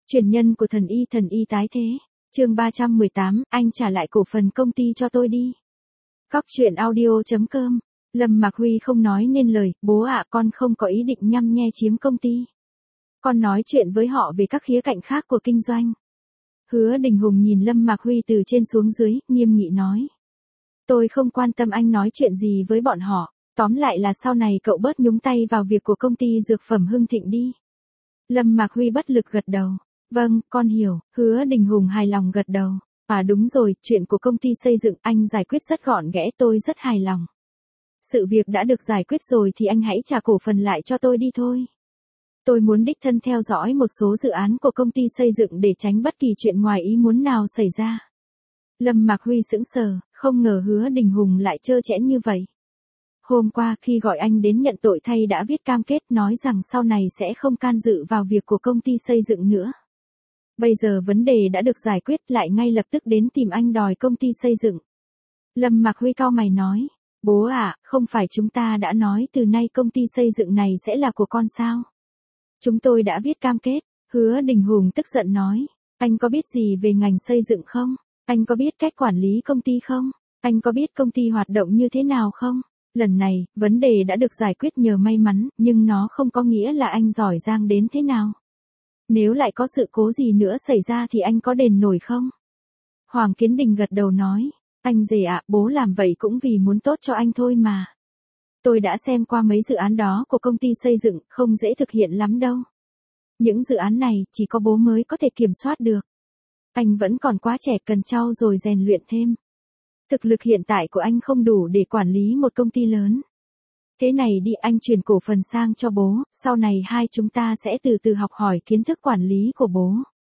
Truyền nhân của thần y tái thế. Chương 318, anh trả lại cổ phần công ty cho tôi đi. Cóc truyện audio.com. Lâm Mạc Huy không nói nên lời, bố ạ, con không có ý định nhăm nhe chiếm công ty. Con nói chuyện với họ về các khía cạnh khác của kinh doanh. Hứa Đình Hùng nhìn Lâm Mạc Huy từ trên xuống dưới, nghiêm nghị nói. Tôi không quan tâm anh nói chuyện gì với bọn họ, tóm lại là sau này cậu bớt nhúng tay vào việc của công ty dược phẩm Hưng Thịnh đi. Lâm Mạc Huy bất lực gật đầu. Vâng, con hiểu. Hứa Đình Hùng hài lòng gật đầu. À đúng rồi, chuyện của công ty xây dựng anh giải quyết rất gọn ghẽ, tôi rất hài lòng. Sự việc đã được giải quyết rồi thì anh hãy trả cổ phần lại cho tôi đi thôi. Tôi muốn đích thân theo dõi một số dự án của công ty xây dựng để tránh bất kỳ chuyện ngoài ý muốn nào xảy ra. Lâm Mạc Huy sững sờ, không ngờ Hứa Đình Hùng lại trơ trẽn như vậy. Hôm qua khi gọi anh đến nhận tội thay đã viết cam kết nói rằng sau này sẽ không can dự vào việc của công ty xây dựng nữa. Bây giờ vấn đề đã được giải quyết lại ngay lập tức đến tìm anh đòi công ty xây dựng. Lâm Mạc Huy cau mày nói, bố ạ, không phải chúng ta đã nói từ nay công ty xây dựng này sẽ là của con sao? Chúng tôi đã viết cam kết. Hứa Đình Hùng tức giận nói, anh có biết gì về ngành xây dựng không? Anh có biết cách quản lý công ty không? Anh có biết công ty hoạt động như thế nào không? Lần này, vấn đề đã được giải quyết nhờ may mắn, nhưng nó không có nghĩa là anh giỏi giang đến thế nào. Nếu lại có sự cố gì nữa xảy ra thì anh có đền nổi không? Hoàng Kiến Đình gật đầu nói, anh rể ạ, bố làm vậy cũng vì muốn tốt cho anh thôi mà. Tôi đã xem qua mấy dự án đó của công ty xây dựng, không dễ thực hiện lắm đâu. Những dự án này chỉ có bố mới có thể kiểm soát được. Anh vẫn còn quá trẻ, cần trau dồi rèn luyện thêm. Thực lực hiện tại của anh không đủ để quản lý một công ty lớn. Thế này đi, anh chuyển cổ phần sang cho bố, sau này hai chúng ta sẽ từ từ học hỏi kiến thức quản lý của bố.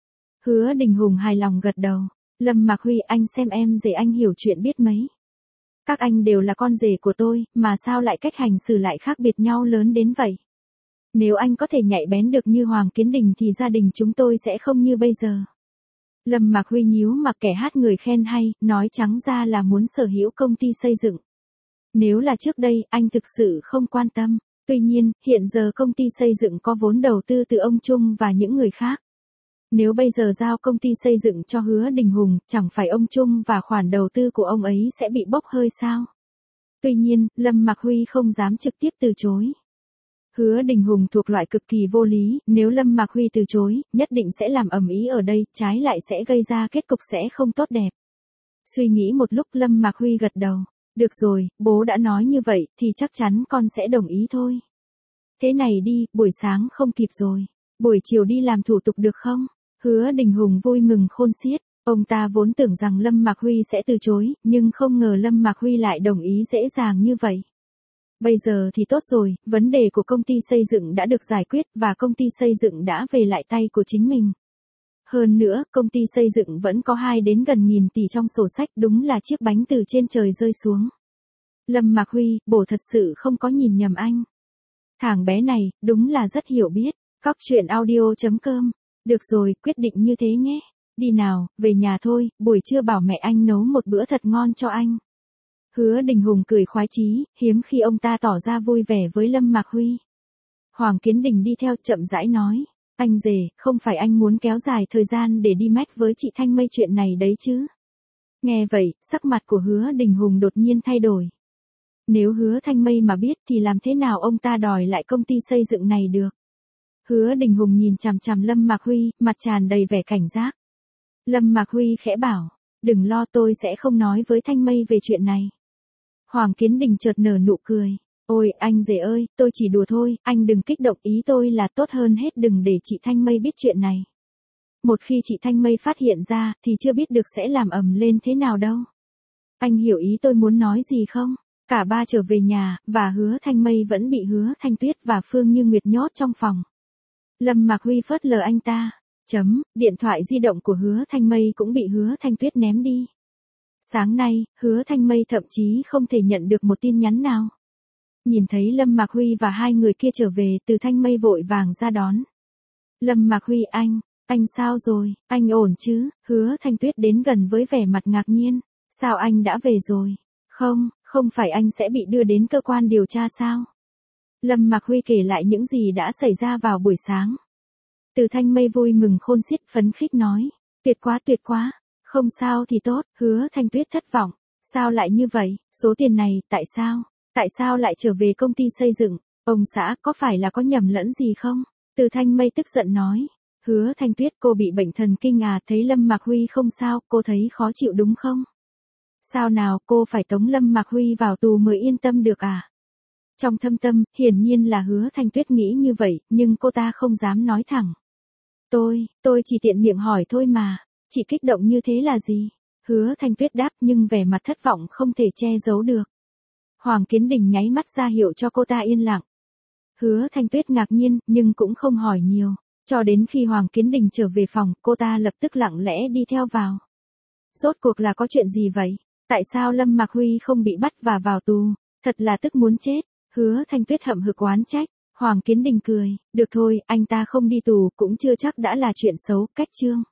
Hứa Đình Hùng hài lòng gật đầu. Lâm Mạc Huy, anh xem em rể anh hiểu chuyện biết mấy. Các anh đều là con rể của tôi, mà sao lại cách hành xử lại khác biệt nhau lớn đến vậy? Nếu anh có thể nhạy bén được như Hoàng Kiến Đình thì gia đình chúng tôi sẽ không như bây giờ. Lâm Mạc Huy nhíu mặt, kẻ hát người khen hay, nói trắng ra là muốn sở hữu công ty xây dựng. Nếu là trước đây, anh thực sự không quan tâm. Tuy nhiên, hiện giờ công ty xây dựng có vốn đầu tư từ ông Trung và những người khác. Nếu bây giờ giao công ty xây dựng cho Hứa Đình Hùng, chẳng phải ông Trung và khoản đầu tư của ông ấy sẽ bị bốc hơi sao? Tuy nhiên, Lâm Mạc Huy không dám trực tiếp từ chối. Hứa Đình Hùng thuộc loại cực kỳ vô lý, nếu Lâm Mạc Huy từ chối, nhất định sẽ làm ầm ĩ ở đây, trái lại sẽ gây ra kết cục sẽ không tốt đẹp. Suy nghĩ một lúc, Lâm Mạc Huy gật đầu. Được rồi, bố đã nói như vậy, thì chắc chắn con sẽ đồng ý thôi. Thế này đi, buổi sáng không kịp rồi. Buổi chiều đi làm thủ tục được không? Hứa Đình Hùng vui mừng khôn xiết. Ông ta vốn tưởng rằng Lâm Mạc Huy sẽ từ chối, nhưng không ngờ Lâm Mạc Huy lại đồng ý dễ dàng như vậy. Bây giờ thì tốt rồi, vấn đề của công ty xây dựng đã được giải quyết và công ty xây dựng đã về lại tay của chính mình. Hơn nữa, công ty xây dựng vẫn có 2 đến gần nghìn tỷ trong sổ sách, đúng là chiếc bánh từ trên trời rơi xuống. Lâm Mạc Huy, bổ thật sự không có nhìn nhầm anh. Thằng bé này, đúng là rất hiểu biết. Cóc truyện audio.com. Được rồi, quyết định như thế nhé. Đi nào, về nhà thôi, buổi trưa bảo mẹ anh nấu một bữa thật ngon cho anh. Hứa Đình Hùng cười khoái chí, hiếm khi ông ta tỏ ra vui vẻ với Lâm Mạc Huy. Hoàng Kiến Đình đi theo chậm rãi nói. Anh rể, không phải anh muốn kéo dài thời gian để đi mách với chị Thanh Mây chuyện này đấy chứ? Nghe vậy, sắc mặt của Hứa Đình Hùng đột nhiên thay đổi. Nếu Hứa Thanh Mây mà biết thì làm thế nào ông ta đòi lại công ty xây dựng này được? Hứa Đình Hùng nhìn chằm chằm Lâm Mạc Huy, mặt tràn đầy vẻ cảnh giác. Lâm Mạc Huy khẽ bảo, đừng lo, tôi sẽ không nói với Thanh Mây về chuyện này. Hoàng Kiến Đình chợt nở nụ cười. Ôi, anh rể ơi, tôi chỉ đùa thôi, anh đừng kích động, ý tôi là tốt hơn hết đừng để chị Thanh Mây biết chuyện này. Một khi chị Thanh Mây phát hiện ra, thì chưa biết được sẽ làm ầm lên thế nào đâu. Anh hiểu ý tôi muốn nói gì không? Cả ba trở về nhà, và Hứa Thanh Mây vẫn bị Hứa Thanh Tuyết và Phương Như Nguyệt nhốt trong phòng. Lâm Mạc Huy phớt lờ anh ta. Điện thoại di động của Hứa Thanh Mây cũng bị Hứa Thanh Tuyết ném đi. Sáng nay, Hứa Thanh Mây thậm chí không thể nhận được một tin nhắn nào. Nhìn thấy Lâm Mạc Huy và hai người kia trở về, Từ Thanh Mây vội vàng ra đón. Lâm Mạc Huy, anh sao rồi, anh ổn chứ? Hứa Thanh Tuyết đến gần với vẻ mặt ngạc nhiên. Sao anh đã về rồi? Không phải anh sẽ bị đưa đến cơ quan điều tra sao? Lâm Mạc Huy kể lại những gì đã xảy ra vào buổi sáng. Từ Thanh Mây vui mừng khôn xiết phấn khích nói. Tuyệt quá, không sao thì tốt, Hứa Thanh Tuyết thất vọng. Sao lại như vậy, số tiền này, tại sao lại trở về công ty xây dựng, ông xã có phải là có nhầm lẫn gì không? Từ Thanh Mây tức giận nói. Hứa Thanh Tuyết cô bị bệnh thần kinh à, thấy Lâm Mạc Huy không sao, cô thấy khó chịu đúng không? Sao nào, cô phải tống Lâm Mạc Huy vào tù mới yên tâm được à? Trong thâm tâm, hiển nhiên là Hứa Thanh Tuyết nghĩ như vậy, nhưng cô ta không dám nói thẳng. Tôi chỉ tiện miệng hỏi thôi mà, chị kích động như thế là gì? Hứa Thanh Tuyết đáp nhưng vẻ mặt thất vọng không thể che giấu được. Hoàng Kiến Đình nháy mắt ra hiệu cho cô ta yên lặng. Hứa Thanh Tuyết ngạc nhiên, nhưng cũng không hỏi nhiều. Cho đến khi Hoàng Kiến Đình trở về phòng, cô ta lập tức lặng lẽ đi theo vào. Rốt cuộc là có chuyện gì vậy? Tại sao Lâm Mạc Huy không bị bắt và vào tù? Thật là tức muốn chết. Hứa Thanh Tuyết hậm hực oán trách. Hoàng Kiến Đình cười. Được thôi, anh ta không đi tù cũng chưa chắc đã là chuyện xấu, cách chương.